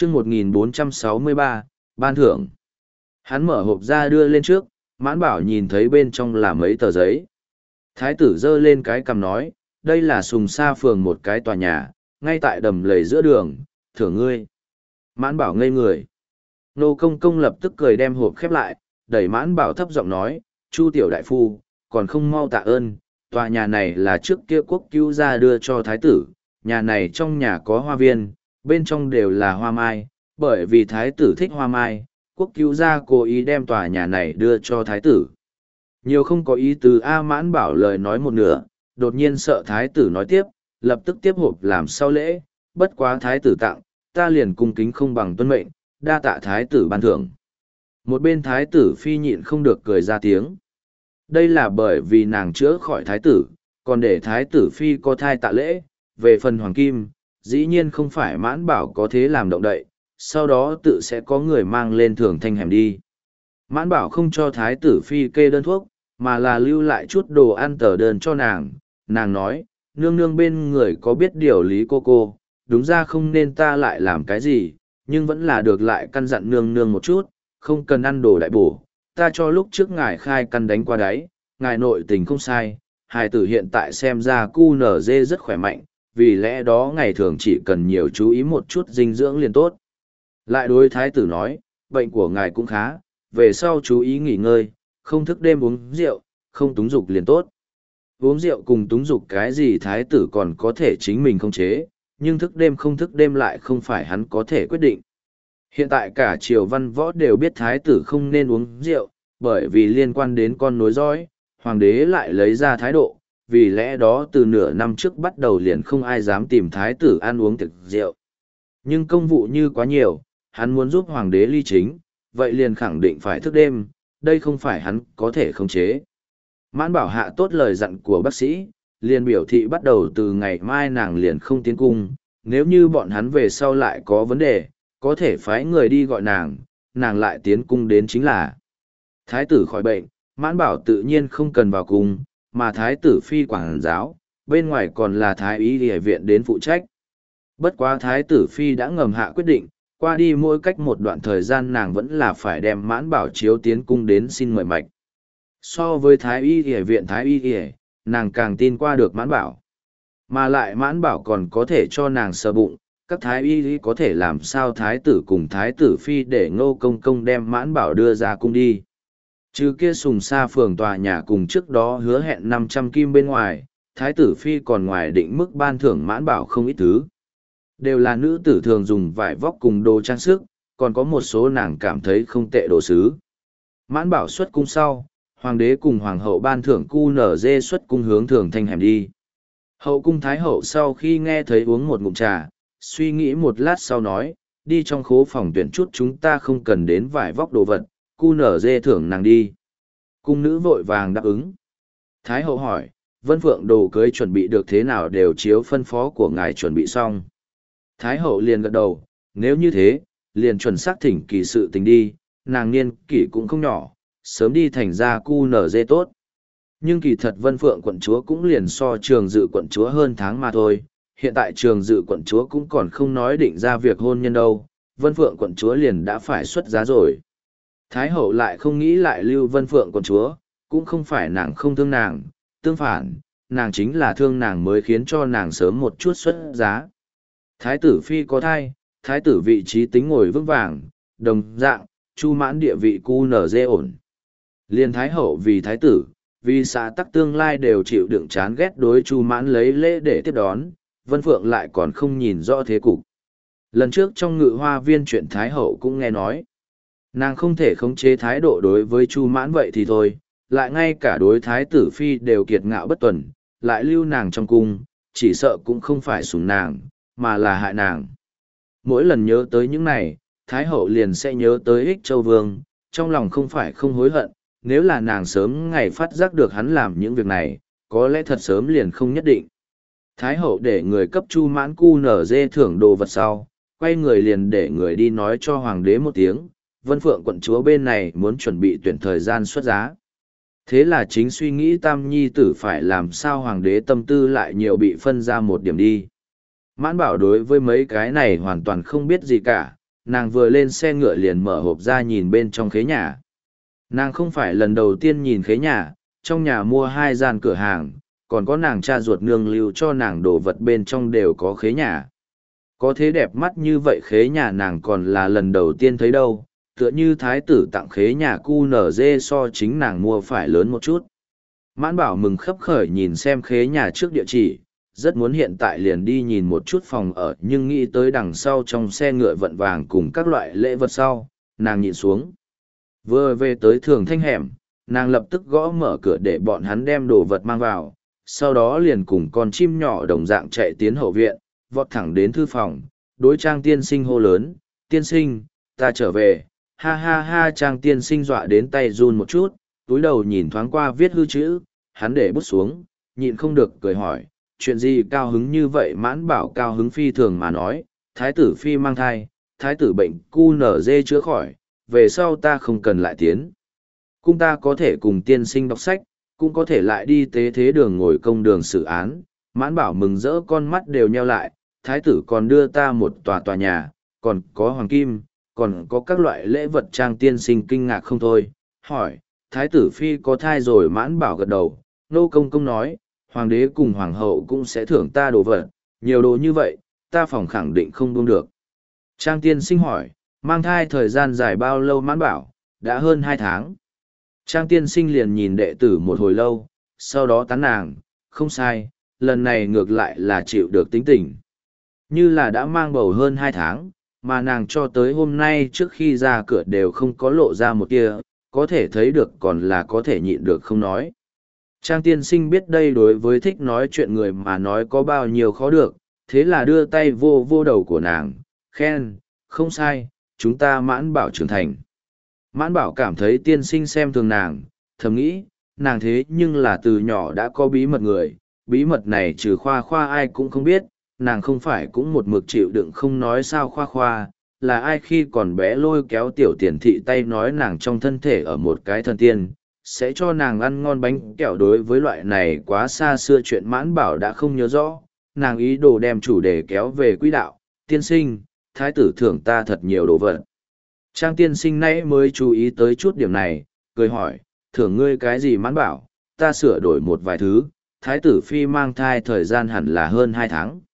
chương 1463, ban thưởng. Hắn mở hộp ra đưa lên trước, Mãn Bảo nhìn thấy bên trong là mấy tờ giấy. Thái tử giơ lên cái cằm nói, đây là Sùng Sa phường một cái tòa nhà, ngay tại đầm lầy giữa đường, thưởng ngươi. Mãn Bảo ngây người. Nô Công Công lập tức cười đem hộp khép lại, đẩy Mãn Bảo thấp giọng nói, Chu tiểu đại phu, còn không mau tạ ơn, tòa nhà này là trước kia quốc cứu gia đưa cho thái tử, nhà này trong nhà có hoa viên, bên trong đều là hoa mai, bởi vì thái tử thích hoa mai, quốc cứu gia cố ý đem tòa nhà này đưa cho thái tử. Nhiều không có ý tứ A. Mãn Bảo lời nói một nửa, đột nhiên sợ thái tử nói tiếp, lập tức tiếp hộp làm sau lễ, bất quá thái tử tặng, ta liền cung kính không bằng tuân mệnh, đa tạ thái tử ban thưởng. Một bên thái tử phi nhịn không được cười ra tiếng. Đây là bởi vì nàng chữa khỏi thái tử, còn để thái tử phi có thai tạ lễ, về phần hoàng kim, dĩ nhiên không phải Mãn Bảo có thế làm động đậy, sau đó tự sẽ có người mang lên thưởng thanh hẻm đi. Mãn Bảo không cho thái tử phi kê đơn thuốc, mà là lưu lại chút đồ ăn tờ đơn cho nàng. Nàng nói, nương nương bên người có biết điều lý cô, đúng ra không nên ta lại làm cái gì, nhưng vẫn là được lại căn dặn nương nương một chút, không cần ăn đồ đại bổ. Ta cho lúc trước ngài khai căn đánh qua đáy, ngài nội tình không sai, hài tử hiện tại xem ra cu nở dê rất khỏe mạnh, vì lẽ đó ngày thường chỉ cần nhiều chú ý một chút dinh dưỡng liền tốt. Lại đối thái tử nói, bệnh của ngài cũng khá, về sau chú ý nghỉ ngơi, không thức đêm uống rượu, không túng dục liền tốt. Uống rượu cùng túng dục cái gì thái tử còn có thể chính mình không chế, nhưng thức đêm không thức đêm lại không phải hắn có thể quyết định. Hiện tại cả triều văn võ đều biết thái tử không nên uống rượu, bởi vì liên quan đến con nối dõi, hoàng đế lại lấy ra thái độ, vì lẽ đó từ nửa năm trước bắt đầu liền không ai dám tìm thái tử ăn uống tiệc rượu. Nhưng công vụ như quá nhiều, hắn muốn giúp hoàng đế ly chính, vậy liền khẳng định phải thức đêm, đây không phải hắn có thể khống chế. Mãn Bảo hạ tốt lời dặn của bác sĩ, liền biểu thị bắt đầu từ ngày mai nàng liền không tiến cung, nếu như bọn hắn về sau lại có vấn đề, có thể phái người đi gọi nàng lại tiến cung đến chính là. Thái tử khỏi bệnh, Mãn Bảo tự nhiên không cần vào cung, mà thái tử phi quảng giáo, bên ngoài còn là thái y y viện đến phụ trách. Bất quá thái tử phi đã ngầm hạ quyết định, qua đi mỗi cách một đoạn thời gian nàng vẫn là phải đem Mãn Bảo chiếu tiến cung đến xin mời mạch. So với thái y y viện thái y y, nàng càng tin qua được Mãn Bảo. Mà lại Mãn Bảo còn có thể cho nàng sờ bụng, các thái y có thể làm sao thái tử cùng thái tử phi để Ngô Công Công đem Mãn Bảo đưa ra cung đi. Trừ kia Sùng Sa phường tòa nhà cùng trước đó hứa hẹn 500 kim bên ngoài, thái tử phi còn ngoài định mức ban thưởng Mãn Bảo không ít thứ. Đều là nữ tử thường dùng vải vóc cùng đồ trang sức, còn có một số nàng cảm thấy không tệ đồ sứ. Mãn Bảo xuất cung sau, hoàng đế cùng hoàng hậu ban thưởng cu nở dê xuất cung hướng thường thanh hẻm đi. Hậu cung thái hậu sau khi nghe thấy uống một ngụm trà, suy nghĩ một lát sau nói, đi trong khố phòng tuyển chút chúng ta không cần đến vải vóc đồ vật, cu nở dê thưởng nàng đi. Cung nữ vội vàng đáp ứng. Thái hậu hỏi, Vân Phượng đồ cưới chuẩn bị được thế nào đều chiếu phân phó của ngài chuẩn bị xong. Thái hậu liền gật đầu, nếu như thế, liền chuẩn xác thỉnh kỳ sự tình đi, nàng niên kỷ cũng không nhỏ, sớm đi thành ra cu nở dê tốt. Nhưng kỳ thật Vân Phượng quận chúa cũng liền so Trường Dự quận chúa hơn tháng mà thôi, hiện tại Trường Dự quận chúa cũng còn không nói định ra việc hôn nhân đâu, Vân Phượng quận chúa liền đã phải xuất giá rồi. Thái hậu lại không nghĩ lại lưu Vân Phượng quận chúa, cũng không phải nàng không thương nàng, tương phản, nàng chính là thương nàng mới khiến cho nàng sớm một chút xuất giá. Thái tử phi có thai, thái tử vị trí tính ngồi vững vàng, đồng dạng, Chu Mãn địa vị cu nở dê ổn. Liên thái hậu vì thái tử, vì xã tắc tương lai đều chịu đựng chán ghét đối Chu Mãn lấy lễ để tiếp đón, Vân Phượng lại còn không nhìn rõ thế cục. Lần trước trong Ngự Hoa Viên chuyện thái hậu cũng nghe nói, nàng không thể khống chế thái độ đối với Chu Mãn vậy thì thôi, lại ngay cả đối thái tử phi đều kiệt ngạo bất tuần, lại lưu nàng trong cung, chỉ sợ cũng không phải sủng nàng, mà là hại nàng. Mỗi lần nhớ tới những này, thái hậu liền sẽ nhớ tới Ích Châu Vương, trong lòng không phải không hối hận, nếu là nàng sớm ngày phát giác được hắn làm những việc này, có lẽ thật sớm liền không nhất định. Thái hậu để người cấp Chu Mãn cu nở dê thưởng đồ vật sau, quay người liền để người đi nói cho hoàng đế một tiếng, Vân Phượng quận chúa bên này muốn chuẩn bị tuyển thời gian xuất giá. Thế là chính suy nghĩ tam nhi tử phải làm sao hoàng đế tâm tư lại nhiều bị phân ra một điểm đi. Mãn Bảo đối với mấy cái này hoàn toàn không biết gì cả, nàng vừa lên xe ngựa liền mở hộp ra nhìn bên trong khế nhà. Nàng không phải lần đầu tiên nhìn khế nhà, trong nhà mua 2 gian cửa hàng, còn có nàng cha ruột nương lưu cho nàng đồ vật bên trong đều có khế nhà. Có thế đẹp mắt như vậy khế nhà nàng còn là lần đầu tiên thấy đâu, tựa như thái tử tặng khế nhà QNZ so chính nàng mua phải lớn một chút. Mãn Bảo mừng khấp khởi nhìn xem khế nhà trước địa chỉ, rất muốn hiện tại liền đi nhìn một chút phòng ở, nhưng nghĩ tới đằng sau trong xe ngựa vận vàng cùng các loại lễ vật sau, nàng nhịn xuống. Vừa về tới Thường Thanh hẻm, nàng lập tức gõ mở cửa để bọn hắn đem đồ vật mang vào, sau đó liền cùng con chim nhỏ đồng dạng chạy tiến hậu viện, vọt thẳng đến thư phòng, đối Trang tiên sinh hô lớn, tiên sinh, ta trở về, ha ha ha. Trang tiên sinh dọa đến tay run một chút, túi đầu nhìn thoáng qua viết hư chữ, hắn để bút xuống, nhịn không được cười hỏi, chuyện gì cao hứng như vậy? Mãn Bảo cao hứng phi thường mà nói, thái tử phi mang thai, thái tử bệnh QNZ chữa khỏi, về sau ta không cần lại tiến cung, ta có thể cùng tiên sinh đọc sách, cũng có thể lại đi tế thế đường ngồi công đường xử án. Mãn Bảo mừng rỡ con mắt đều nheo lại, thái tử còn đưa ta một tòa nhà, còn có hoàng kim, còn có các loại lễ vật. Trang tiên sinh kinh ngạc không thôi, hỏi, thái tử phi có thai rồi? Mãn Bảo gật đầu, nô công công nói, hoàng đế cùng hoàng hậu cũng sẽ thưởng ta đồ vật, nhiều đồ như vậy, ta phòng khẳng định không buông được. Trang tiên sinh hỏi, mang thai thời gian dài bao lâu? Mãn Bảo, đã hơn 2 tháng. Trang tiên sinh liền nhìn đệ tử một hồi lâu, sau đó tán nàng, không sai, lần này ngược lại là chịu được tính tình. Như là đã mang bầu hơn 2 tháng, mà nàng cho tới hôm nay trước khi ra cửa đều không có lộ ra một tia, có thể thấy được còn là có thể nhịn được không nói. Trang tiên sinh biết đây đối với thích nói chuyện người mà nói có bao nhiêu khó được, thế là đưa tay vô vô đầu của nàng, khen, không sai, chúng ta Mãn Bảo trưởng thành. Mãn Bảo cảm thấy tiên sinh xem thường nàng, thầm nghĩ, nàng thế nhưng là từ nhỏ đã có bí mật người, bí mật này trừ Khoa Khoa ai cũng không biết, nàng không phải cũng một mực chịu đựng không nói sao. Khoa Khoa, là ai khi còn bé lôi kéo tiểu tiền thị tay nói nàng trong thân thể ở một cái thần tiên, sẽ cho nàng ăn ngon bánh kẹo. Đối với loại này quá xa xưa chuyện Mãn Bảo đã không nhớ rõ, nàng ý đồ đem chủ đề kéo về quỹ đạo, tiên sinh, thái tử thưởng ta thật nhiều đồ vật. Trang tiên sinh nãy mới chú ý tới chút điểm này, cười hỏi, thưởng ngươi cái gì? Mãn Bảo, ta sửa đổi một vài thứ, thái tử phi mang thai thời gian hẳn là hơn 2 tháng.